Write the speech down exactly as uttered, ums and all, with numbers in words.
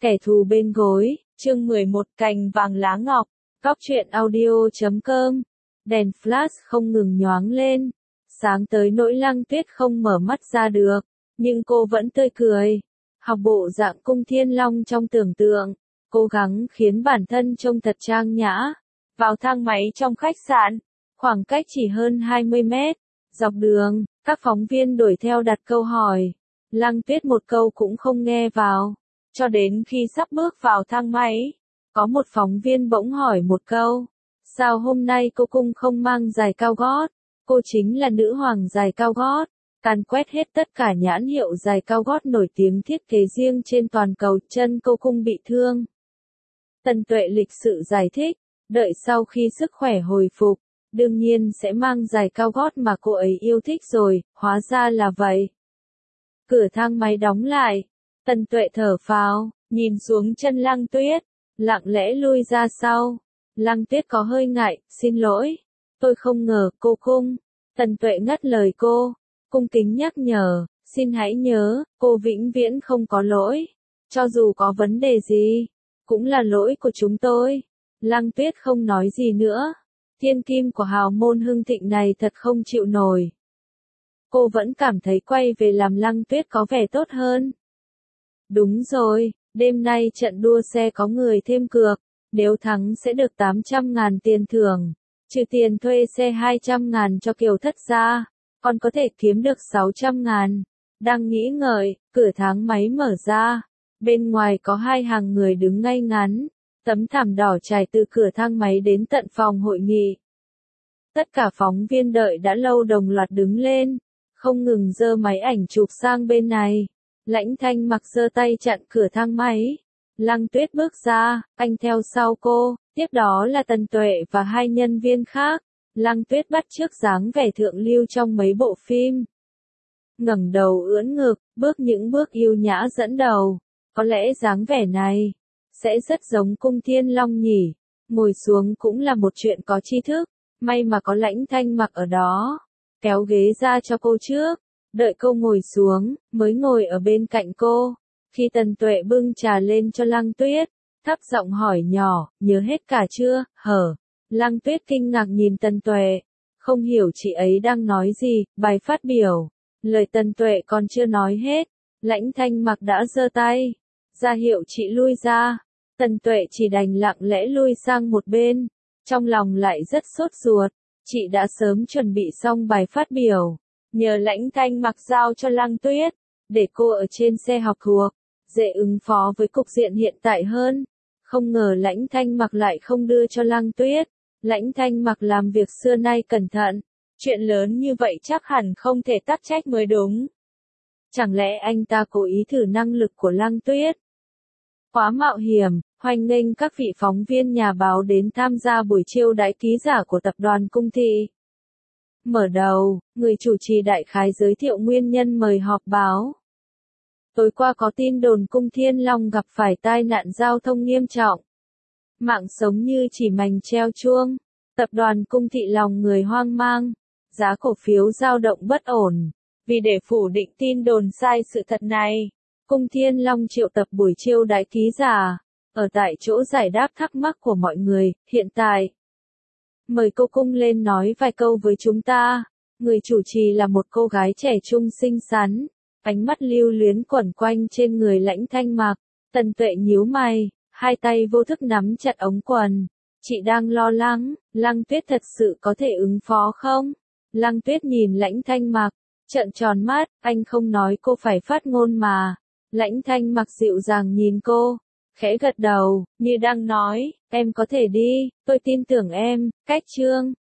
Kẻ thù bên gối, chương mười một cành vàng lá ngọc, Cóc truyện audio chấm com. Đèn flash không ngừng nhoáng lên, sáng tới nỗi Lăng Tuyết không mở mắt ra được, nhưng cô vẫn tươi cười. Học bộ dạng cung thiên long trong tưởng tượng, cố gắng khiến bản thân trông thật trang nhã. Vào thang máy trong khách sạn, khoảng cách chỉ hơn hai mươi mét, dọc đường, các phóng viên đuổi theo đặt câu hỏi. Lăng Tuyết một câu cũng không nghe vào. Cho đến khi sắp bước vào thang máy, có một phóng viên bỗng hỏi một câu. Sao hôm nay cô cung không mang giày cao gót? Cô chính là nữ hoàng giày cao gót. Càn quét hết tất cả nhãn hiệu giày cao gót nổi tiếng thiết kế riêng trên toàn cầu, chân cô cung bị thương. Tần Tuệ lịch sự giải thích, đợi sau khi sức khỏe hồi phục, đương nhiên sẽ mang giày cao gót mà cô ấy yêu thích rồi, hóa ra là vậy. Cửa thang máy đóng lại. Tần Tuệ thở phào, nhìn xuống chân Lăng Tuyết, lặng lẽ lui ra sau. Lăng Tuyết có hơi ngại, xin lỗi. Tôi không ngờ cô cung. Tần Tuệ ngắt lời cô, cung kính nhắc nhở, xin hãy nhớ, cô vĩnh viễn không có lỗi. Cho dù có vấn đề gì, cũng là lỗi của chúng tôi. Lăng Tuyết không nói gì nữa. Thiên kim của hào môn hưng thịnh này thật không chịu nổi. Cô vẫn cảm thấy quay về làm Lăng Tuyết có vẻ tốt hơn. Đúng rồi, đêm nay trận đua xe có người thêm cược, nếu thắng sẽ được tám trăm ngàn tiền thưởng, trừ tiền thuê xe hai trăm ngàn cho Kiều Thất gia, còn có thể kiếm được sáu trăm ngàn. Đang nghĩ ngợi, cửa thang máy mở ra, bên ngoài có hai hàng người đứng ngay ngắn, tấm thảm đỏ trải từ cửa thang máy đến tận phòng hội nghị. Tất cả phóng viên đợi đã lâu đồng loạt đứng lên, không ngừng giơ máy ảnh chụp sang bên này. Lãnh Thanh Mặc giơ tay chặn cửa thang máy. Lăng Tuyết bước ra, anh theo sau cô, tiếp đó là Tần Tuệ và hai nhân viên khác. Lăng Tuyết bắt chước dáng vẻ thượng lưu trong mấy bộ phim. Ngẩng đầu ưỡn ngực, bước những bước yêu nhã dẫn đầu. Có lẽ dáng vẻ này sẽ rất giống cung thiên long nhỉ. Ngồi xuống cũng là một chuyện có tri thức, may mà có Lãnh Thanh Mặc ở đó. Kéo ghế ra cho cô trước. Đợi cô ngồi xuống, mới ngồi ở bên cạnh cô. Khi Tần Tuệ bưng trà lên cho Lăng Tuyết, thấp giọng hỏi nhỏ, nhớ hết cả chưa, hở? Lăng Tuyết kinh ngạc nhìn Tần Tuệ, không hiểu chị ấy đang nói gì, bài phát biểu. Lời Tần Tuệ còn chưa nói hết, Lãnh Thanh Mặc đã giơ tay, ra hiệu chị lui ra. Tần Tuệ chỉ đành lặng lẽ lui sang một bên, trong lòng lại rất sốt ruột, chị đã sớm chuẩn bị xong bài phát biểu. Nhờ Lãnh Thanh Mặc giao cho Lăng Tuyết, để cô ở trên xe học thuộc, dễ ứng phó với cục diện hiện tại hơn. Không ngờ Lãnh Thanh Mặc lại không đưa cho Lăng Tuyết. Lãnh Thanh Mặc làm việc xưa nay cẩn thận, chuyện lớn như vậy chắc hẳn không thể tắc trách mới đúng. Chẳng lẽ anh ta cố ý thử năng lực của Lăng Tuyết? Quá mạo hiểm. Hoan nghênh các vị phóng viên nhà báo đến tham gia buổi chiêu đãi ký giả của tập đoàn Cung Thị. Mở đầu, người chủ trì đại khái giới thiệu nguyên nhân mời họp báo. Tối qua có tin đồn Cung Thiên Long gặp phải tai nạn giao thông nghiêm trọng. Mạng sống như chỉ mành treo chuông. Tập đoàn Cung Thị lòng người hoang mang. Giá cổ phiếu dao động bất ổn. Vì để phủ định tin đồn sai sự thật này, Cung Thiên Long triệu tập buổi chiêu đãi ký giả, ở tại chỗ giải đáp thắc mắc của mọi người. Hiện tại, mời cô Cung lên nói vài câu với chúng ta. Người chủ trì là một cô gái trẻ trung xinh xắn, ánh mắt lưu luyến quẩn quanh trên người Lãnh Thanh Mặc. Tần Tuệ nhíu mày, hai tay vô thức nắm chặt ống quần. Chị đang lo lắng, Lăng Tuyết thật sự có thể ứng phó không? Lăng Tuyết nhìn Lãnh Thanh Mặc, trợn tròn mắt, anh không nói cô phải phát ngôn mà. Lãnh Thanh Mặc dịu dàng nhìn cô, khẽ gật đầu, như đang nói, em có thể đi, tôi tin tưởng em. Cách chương